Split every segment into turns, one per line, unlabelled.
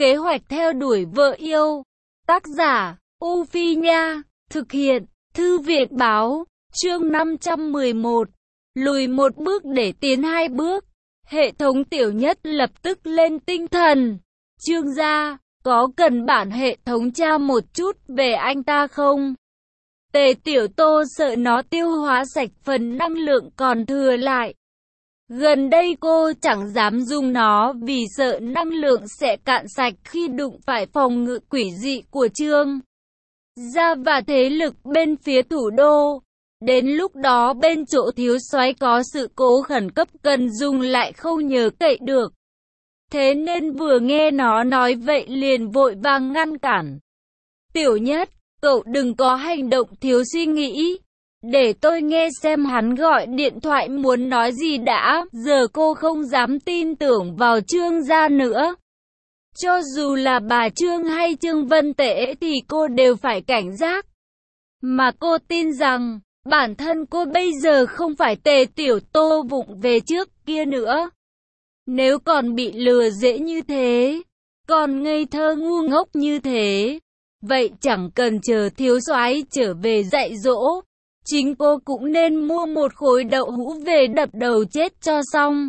Kế hoạch theo đuổi vợ yêu. Tác giả, U Phi Nha. Thực hiện, Thư viện Báo. Chương 511. Lùi một bước để tiến hai bước. Hệ thống Tiểu Nhất lập tức lên tinh thần. Trương gia, có cần bản hệ thống tra một chút về anh ta không? Tề Tiểu Tô sợ nó tiêu hóa sạch phần năng lượng còn thừa lại. Gần đây cô chẳng dám dùng nó vì sợ năng lượng sẽ cạn sạch khi đụng phải phòng ngự quỷ dị của Trương gia và thế lực bên phía thủ đô. Đến lúc đó bên chỗ thiếu soái có sự cố khẩn cấp cần dùng lại không nhờ cậy được. Thế nên vừa nghe nó nói vậy liền vội vàng ngăn cản. Tiểu Nhất, cậu đừng có hành động thiếu suy nghĩ. Để tôi nghe xem hắn gọi điện thoại muốn nói gì đã. Giờ cô không dám tin tưởng vào Trương gia nữa. Cho dù là bà Trương hay Trương Vân Tễ thì cô đều phải cảnh giác. Mà cô tin rằng bản thân cô bây giờ không phải Tề Tiểu Tô vụng về trước kia nữa. Nếu còn bị lừa dễ như thế, còn ngây thơ ngu ngốc như thế, vậy chẳng cần chờ thiếu soái trở về dạy dỗ. Chính cô cũng nên mua một khối đậu hũ về đập đầu chết cho xong.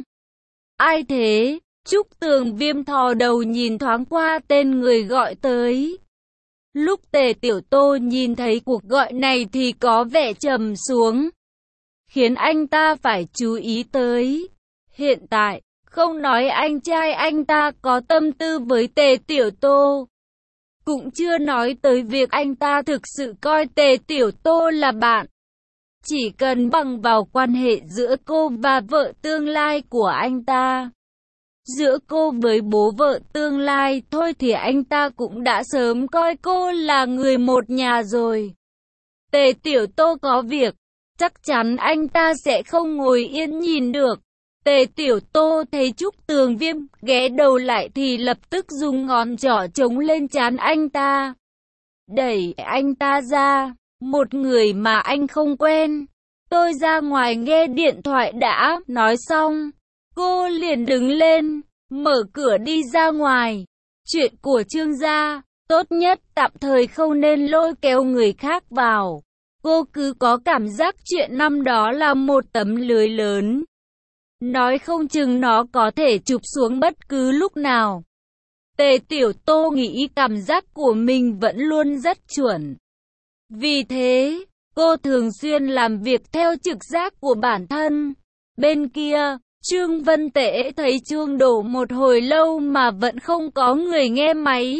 Ai thế? Trúc Tường Viêm thò đầu nhìn thoáng qua tên người gọi tới. Lúc Tề Tiểu Tô nhìn thấy cuộc gọi này thì có vẻ trầm xuống, khiến anh ta phải chú ý tới. Hiện tại, không nói anh trai anh ta có tâm tư với Tề Tiểu Tô, cũng chưa nói tới việc anh ta thực sự coi Tề Tiểu Tô là bạn. Chỉ cần bằng vào quan hệ giữa cô và vợ tương lai của anh ta, giữa cô với bố vợ tương lai thôi thì anh ta cũng đã sớm coi cô là người một nhà rồi. Tề Tiểu Tô có việc, chắc chắn anh ta sẽ không ngồi yên nhìn được. Tề Tiểu Tô thấy Trúc Tường Viêm ghé đầu lại thì lập tức dùng ngón trỏ chống lên trán anh ta, đẩy anh ta ra. Một người mà anh không quen, tôi ra ngoài nghe điện thoại đã. Nói xong, cô liền đứng lên, mở cửa đi ra ngoài. Chuyện của Trương gia, tốt nhất tạm thời không nên lôi kéo người khác vào. Cô cứ có cảm giác chuyện năm đó là một tấm lưới lớn, nói không chừng nó có thể chụp xuống bất cứ lúc nào. Tề Tiểu Tô nghĩ cảm giác của mình vẫn luôn rất chuẩn. Vì thế, cô thường xuyên làm việc theo trực giác của bản thân. Bên kia, Trương Vân Tễ thấy chuông đổ một hồi lâu mà vẫn không có người nghe máy,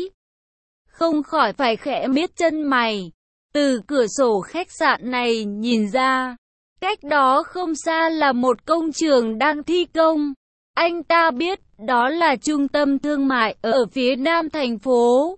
không khỏi phải khẽ miết chân mày. Từ cửa sổ khách sạn này nhìn ra, cách đó không xa là một công trường đang thi công. Anh ta biết đó là trung tâm thương mại ở phía nam thành phố.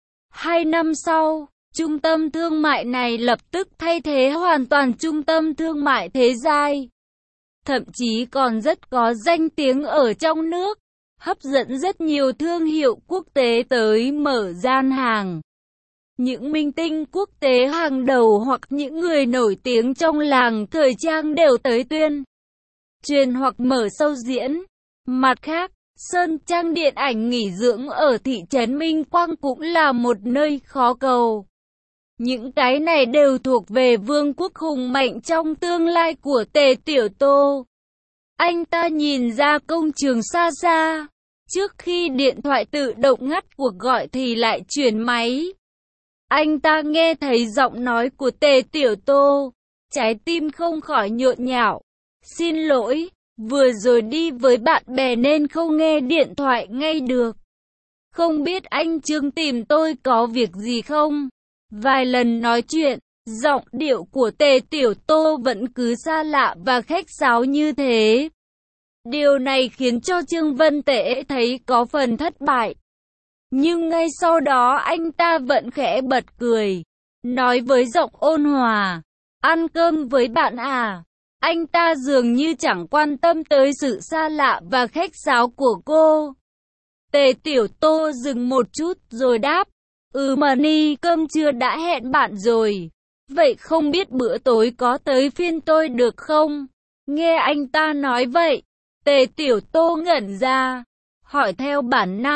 2 năm sau, trung tâm thương mại này lập tức thay thế hoàn toàn trung tâm thương mại Thế Giai. Thậm chí còn rất có danh tiếng ở trong nước, hấp dẫn rất nhiều thương hiệu quốc tế tới mở gian hàng. Những minh tinh quốc tế hàng đầu hoặc những người nổi tiếng trong làng thời trang đều tới tuyên truyền hoặc mở show diễn. Mặt khác, Sơn Trang điện ảnh nghỉ dưỡng ở thị trấn Minh Quang cũng là một nơi khó cầu. Những cái này đều thuộc về vương quốc hùng mạnh trong tương lai của Tề Tiểu Tô. Anh ta nhìn ra công trường xa xa. Trước khi điện thoại tự động ngắt cuộc gọi thì lại chuyển máy. Anh ta nghe thấy giọng nói của Tề Tiểu Tô. Trái tim không khỏi nhộn nhạo. Xin lỗi, vừa rồi đi với bạn bè nên không nghe điện thoại ngay được. Không biết anh Trương tìm tôi có việc gì không? Vài lần nói chuyện, giọng điệu của Tề Tiểu Tô vẫn cứ xa lạ và khách sáo như thế. Điều này khiến cho Trương Vân Tễ thấy có phần thất bại. Nhưng ngay sau đó anh ta vẫn khẽ bật cười, nói với giọng ôn hòa, ăn cơm với bạn à? Anh ta dường như chẳng quan tâm tới sự xa lạ và khách sáo của cô. Tề Tiểu Tô dừng một chút rồi đáp, mà ni cơm trưa đã hẹn bạn rồi. Vậy không biết bữa tối có tới phiên tôi được không? Nghe anh ta nói vậy, Tề Tiểu Tô ngẩn ra, hỏi theo bản năng,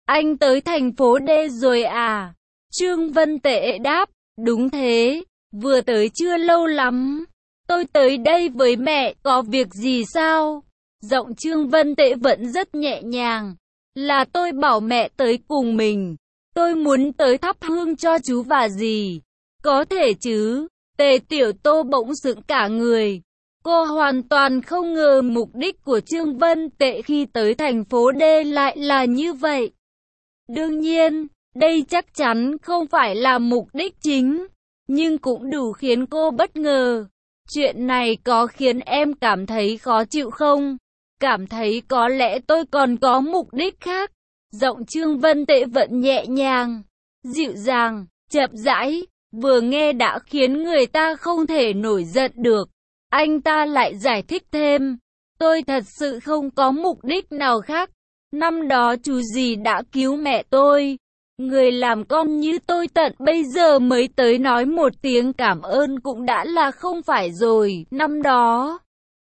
Anh tới thành phố D rồi à? Trương Vân Tệ đáp, đúng thế, vừa tới chưa lâu lắm. Tôi tới đây với mẹ, có việc gì sao? Giọng Trương Vân Tệ vẫn rất nhẹ nhàng. Là tôi bảo mẹ tới cùng mình. Tôi muốn tới thắp hương cho chú và dì. Có thể chứ? Tề Tiểu Tô bỗng sững cả người. Cô hoàn toàn không ngờ mục đích của Trương Vân Tệ khi tới thành phố D lại là như vậy. Đương nhiên, đây chắc chắn không phải là mục đích chính, nhưng cũng đủ khiến cô bất ngờ. Chuyện này có khiến em cảm thấy khó chịu không? Cảm thấy có lẽ tôi còn có mục đích khác. Giọng Trương Vân Tệ vẫn nhẹ nhàng, dịu dàng, chậm rãi, vừa nghe đã khiến người ta không thể nổi giận được. Anh ta lại giải thích thêm, tôi thật sự không có mục đích nào khác. Năm đó chú dì đã cứu mẹ tôi. Người làm con như tôi tận bây giờ mới tới nói một tiếng cảm ơn cũng đã là không phải rồi. Năm đó,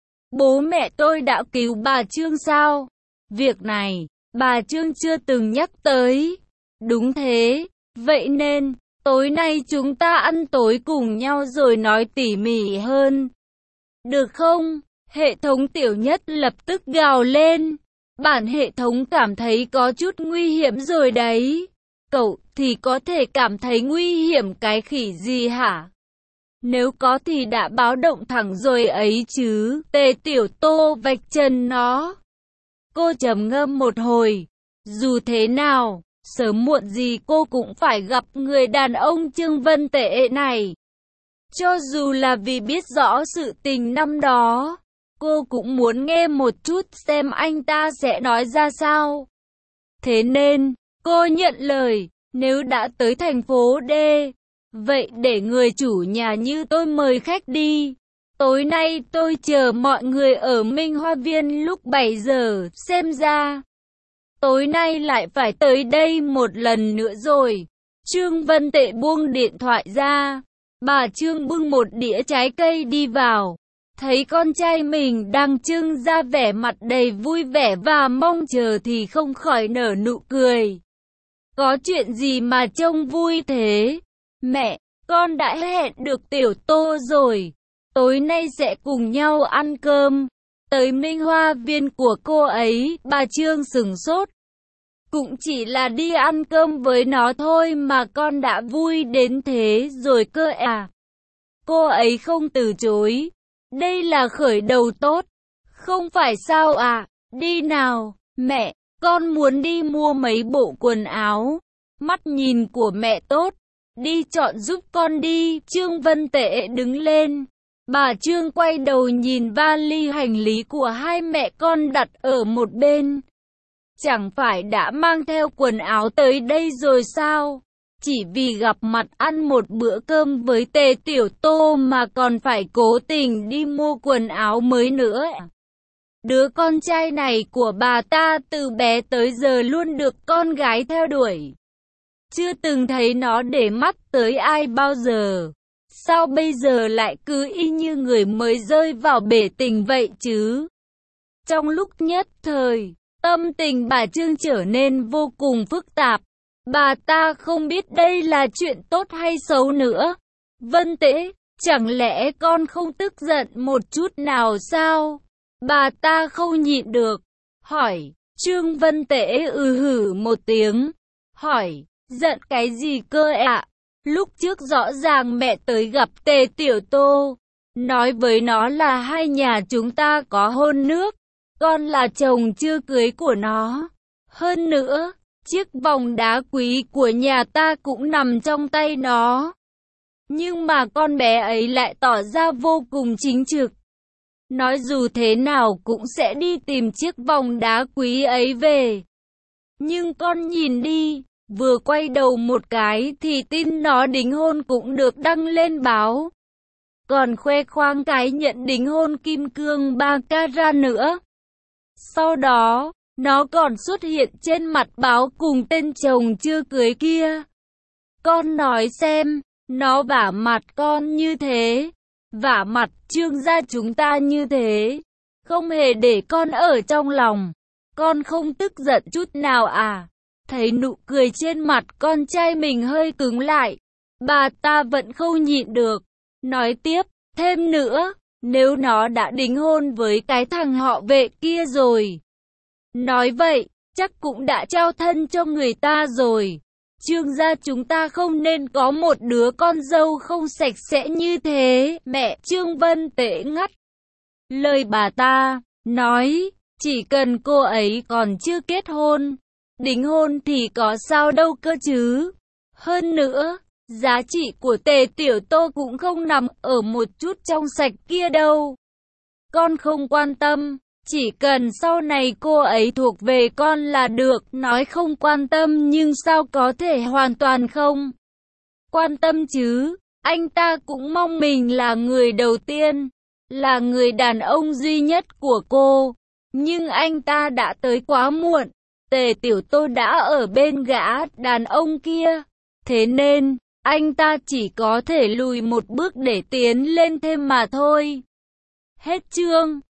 bố mẹ tôi đã cứu bà Trương sao? Việc này, bà Trương chưa từng nhắc tới. Đúng thế, vậy nên, tối nay chúng ta ăn tối cùng nhau rồi nói tỉ mỉ hơn. Được không? Hệ thống Tiểu Nhất lập tức gào lên. Bản hệ thống cảm thấy có chút nguy hiểm rồi đấy. Cậu thì có thể cảm thấy nguy hiểm cái khỉ gì hả? Nếu có thì đã báo động thẳng rồi ấy chứ. Tề Tiểu Tô vạch trần nó. Cô trầm ngâm một hồi. Dù thế nào, sớm muộn gì cô cũng phải gặp người đàn ông Trương Vân Tệ này. Cho dù là vì biết rõ sự tình năm đó, cô cũng muốn nghe một chút xem anh ta sẽ nói ra sao. Thế nên, cô nhận lời, nếu đã tới thành phố D, vậy để người chủ nhà như tôi mời khách đi. Tối nay tôi chờ mọi người ở Minh Hoa Viên lúc 7 giờ, xem ra. Tối nay lại phải tới đây một lần nữa rồi. Trương Vân Tệ buông điện thoại ra. Bà Trương bưng một đĩa trái cây đi vào. Thấy con trai mình đang trưng ra vẻ mặt đầy vui vẻ và mong chờ thì không khỏi nở nụ cười. Có chuyện gì mà trông vui thế? Mẹ, con đã hẹn được Tiểu Tô rồi. Tối nay sẽ cùng nhau ăn cơm. Tới Minh Hoa Viên của cô ấy, bà Trương sửng sốt. Cũng chỉ là đi ăn cơm với nó thôi mà con đã vui đến thế rồi cơ à. Cô ấy không từ chối. Đây là khởi đầu tốt. Không phải sao à? Đi nào, mẹ, con muốn đi mua mấy bộ quần áo. Mắt nhìn của mẹ tốt. Đi chọn giúp con đi. Trương Vân Tệ đứng lên. Bà Trương quay đầu nhìn vali hành lý của hai mẹ con đặt ở một bên. Chẳng phải đã mang theo quần áo tới đây rồi sao? Chỉ vì gặp mặt ăn một bữa cơm với Tề Tiểu Tô mà còn phải cố tình đi mua quần áo mới nữa. Đứa con trai này của bà ta từ bé tới giờ luôn được con gái theo đuổi. Chưa từng thấy nó để mắt tới ai bao giờ. Sao bây giờ lại cứ y như người mới rơi vào bể tình vậy chứ? Trong lúc nhất thời, tâm tình bà Trương trở nên vô cùng phức tạp. Bà ta không biết đây là chuyện tốt hay xấu nữa. Vân Tễ, chẳng lẽ con không tức giận một chút nào sao? Bà ta không nhịn được. Hỏi, Trương Vân Tễ hử một tiếng. Hỏi, giận cái gì cơ ạ? Lúc trước rõ ràng mẹ tới gặp Tề Tiểu Tô. Nói với nó là hai nhà chúng ta có hôn nước. Con là chồng chưa cưới của nó. Hơn nữa, chiếc vòng đá quý của nhà ta cũng nằm trong tay nó. Nhưng mà con bé ấy lại tỏ ra vô cùng chính trực. Nói dù thế nào cũng sẽ đi tìm chiếc vòng đá quý ấy về. Nhưng con nhìn đi, vừa quay đầu một cái thì tin nó đính hôn cũng được đăng lên báo. Còn khoe khoang cái nhận đính hôn kim cương 3 carat nữa. Sau đó, nó còn xuất hiện trên mặt báo cùng tên chồng chưa cưới kia. Con nói xem, nó vả mặt con như thế, vả mặt Trương gia chúng ta như thế, không hề để con ở trong lòng. Con không tức giận chút nào à? Thấy nụ cười trên mặt con trai mình hơi cứng lại, bà ta vẫn không nhịn được, nói tiếp, thêm nữa, nếu nó đã đính hôn với cái thằng họ Vệ kia rồi. Nói vậy, chắc cũng đã trao thân cho người ta rồi. Trương gia chúng ta không nên có một đứa con dâu không sạch sẽ như thế. Mẹ Trương Vân Tễ ngắt lời bà ta, nói, chỉ cần cô ấy còn chưa kết hôn, đính hôn thì có sao đâu cơ chứ. Hơn nữa, giá trị của Tề Tiểu Tô cũng không nằm ở một chút trong sạch kia đâu. Con không quan tâm, chỉ cần sau này cô ấy thuộc về con là được. Nói không quan tâm nhưng sao có thể hoàn toàn không quan tâm chứ. Anh ta cũng mong mình là người đầu tiên, là người đàn ông duy nhất của cô. Nhưng anh ta đã tới quá muộn. Tề Tiểu Tô đã ở bên gã đàn ông kia. Thế nên, anh ta chỉ có thể lùi một bước để tiến lên thêm mà thôi. Hết chương.